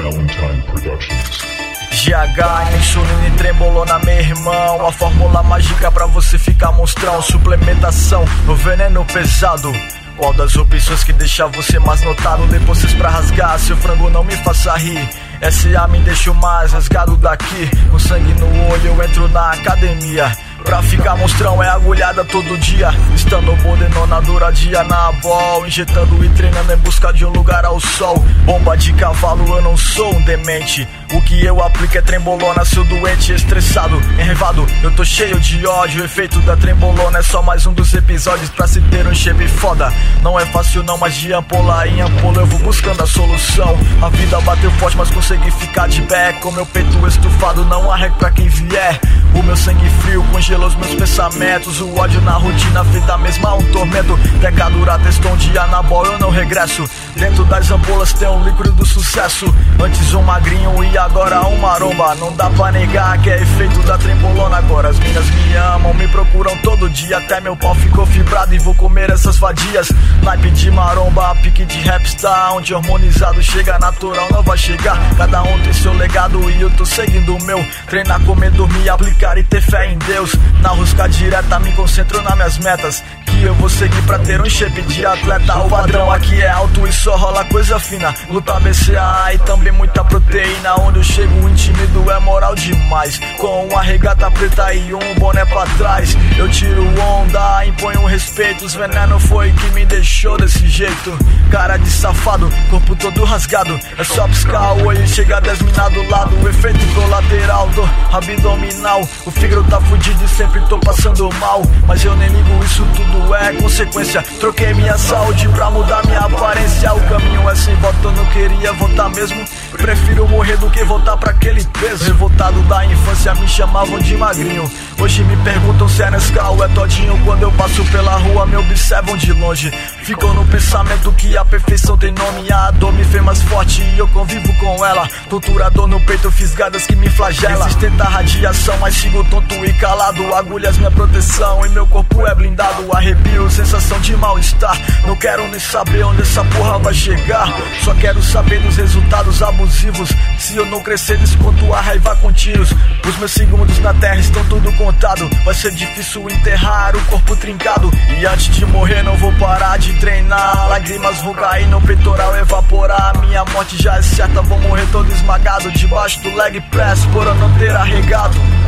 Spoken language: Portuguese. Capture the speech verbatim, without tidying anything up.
Valentine Productions. G H, insulina e trembolona, meu irmão. A fórmula mágica pra você ficar monstrão. Suplementação, o veneno pesado. Qual das opções que deixa você mais notado? Depois pra rasgar, seu frango não me faça rir. S A me deixa mais rasgado daqui. Com sangue no olho eu entro na academia. Pra ficar monstrão é agulhada todo dia. Estando bodenona dura dia na bol. Injetando e treinando em busca de um lugar ao sol. Bomba de cavalo, eu não sou um demente. O que eu aplico é trembolona, seu doente estressado, enrevado, eu tô cheio de ódio. O efeito da trembolona é só mais um dos episódios pra se ter um shape foda. Não é fácil não, mas de ampola em ampola eu vou buscando a solução. A vida bateu forte, mas consegui ficar de pé. Com meu peito estufado, não há regra pra quem vier. O meu sangue frio congelou os meus pensamentos. O ódio na rotina fez da mesma um tormento. Pecadura testou um dia na bola, eu não regresso. Dentro das ampolas tem um líquido do sucesso. Antes um magrinho e agora um maromba. Não dá pra negar que é efeito da trembolona. Agora as minas me amam, me procuram todo dia. Até meu pau ficou fibrado e vou comer essas vadias. Naipe de maromba, pique de rapstar. Onde hormonizado chega, natural não vai chegar. Cada um tem seu legado e eu tô seguindo o meu. Treinar, comer, dormir, aplicar e ter fé em Deus. Na rosca direta me concentro nas minhas metas, que eu vou seguir pra ter um shape de atleta. O padrão aqui é alto e só rola coisa fina. Luta B C A A e também muita proteína. Onde eu chego intimido é moral demais. Com uma regata preta e um boné pra trás, eu tiro onda, imponho respeito. Os veneno foi que me deixou desse jeito. Cara de safado, corpo todo rasgado. É só piscar o olho e chega dez minas do lado. O efeito colateral do abdominal. O fígado tá fudido e sempre tô passando mal. Mas eu nem ligo, isso tudo é consequência. Troquei minha saúde pra mudar minha aparência. O caminho é sem volta, eu não queria voltar mesmo. Prefiro morrer do que voltar pra aquele peso. Revoltado da infância me chamavam de magrinho. Hoje me perguntam se é Nescau ou é todinho. Quando eu passo pela rua me observam de longe. Ficam no pensamento que a perfeição tem nome. A dor me fez mais forte e eu convivo com ela. Torturador no peito, fisgadas que me flagela. Resistente à radiação, mas sigo tonto e calado. Agulhas minha proteção e meu corpo é blindado. Arrepio, sensação de mal-estar. Não quero nem saber onde essa porra vai chegar. Só quero saber dos resultados abusivos. Se eu não crescer, desconto a raiva com tiros. Os meus segundos na terra estão tudo contado. Vai ser difícil enterrar o corpo trincado. E antes de morrer não vou parar de treinar. Lágrimas vão cair no peitoral, evaporar. Minha morte já é certa, vou morrer todo esmagado debaixo do leg press por eu não ter arregado.